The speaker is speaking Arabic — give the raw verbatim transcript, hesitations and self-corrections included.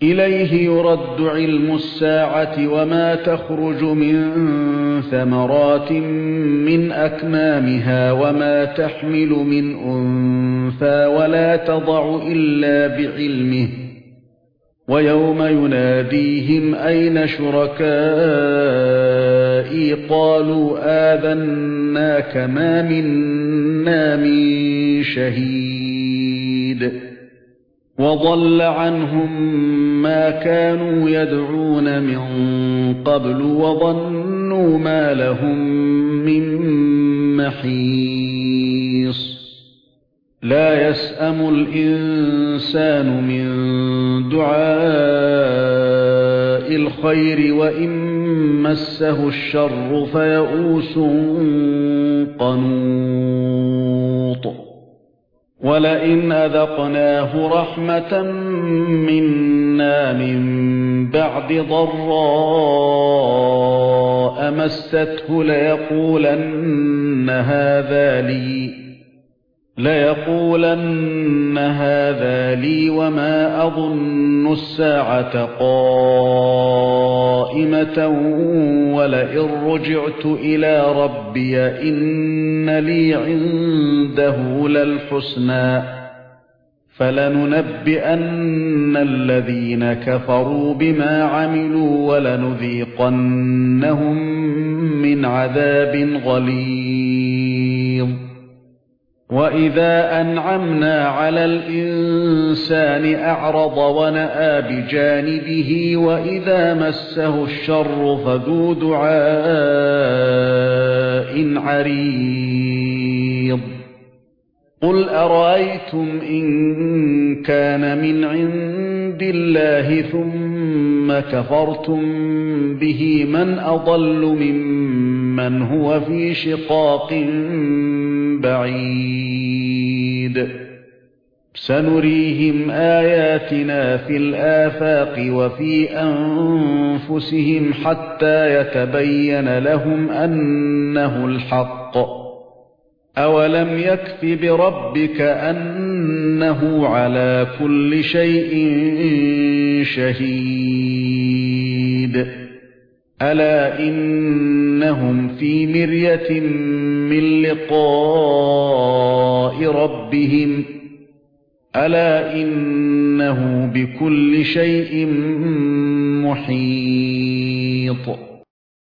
إليه يرد علم الساعة وما تخرج من ثمرات من أكمامها وما تحمل من أنثى ولا تضع إلا بعلمه ويوم يناديهم أين شركائي قالوا آذناك ما منا من شهيد وضل عنهم ما كانوا يدعون من قبل وظنوا ما لهم من محيص لا يسأم الإنسان من دعاء الخير وإن مسه الشر فيئوس قنوط ولئن أذقناه رحمة منا من بعد ضراء مسته ليقولن هذا لي ليقولن هذا لي وما أظن الساعة قائمة ولئن رجعت إلى ربي إن لي عنده للحسنى فلننبئن الذين كفروا بما عملوا ولنذيقنهم من عذاب غليظ وإذا أنعمنا على الإنسان أعرض ونأى بجانبه وإذا مسه الشر فذو دعاء عريض قل أرأيتم إن كان من عند الله ثم كفرتم به من أضل ممن هو في شقاق بعيد سنريهم آياتنا في الآفاق وفي أنفسهم حتى يتبين لهم أنه الحق أولم يكف بربك أنه على كل شيء شهيد ألا إنهم في مرية من لقاء ربهم ألا إنه بكل شيء محيط